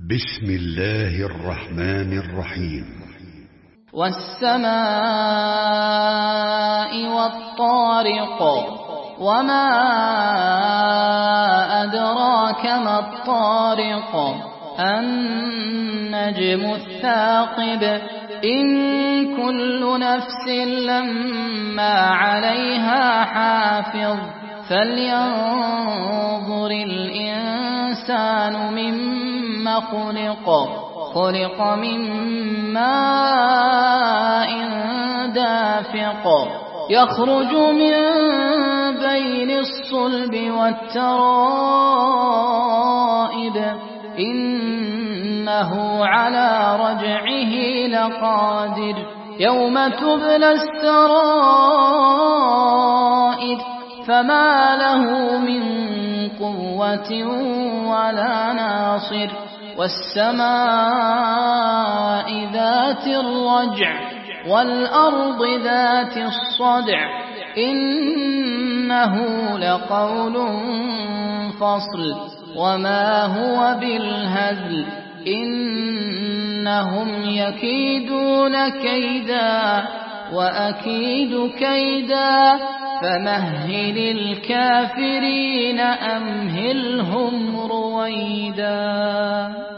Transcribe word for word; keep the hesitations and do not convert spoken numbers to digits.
بسم الله الرحمن الرحيم. والسماء والطارق وما أدراك ما الطارق النجم الثاقب إن كل نفس لما عليها حافظ فلينظر الإنسان مما خلق خلق من ماء دافق يخرج من بين الصلب والترائب إنه على رجعه لقادر يوم تبلى السرائر فما له من قوة ولا ناصر والسماء ذات الرجع والأرض ذات الصدع إنه لقول فصل وما هو بالهزل إنهم يكيدون كيدا وأكيد كيدا فمهل الكافرين أمهلهم رويدا.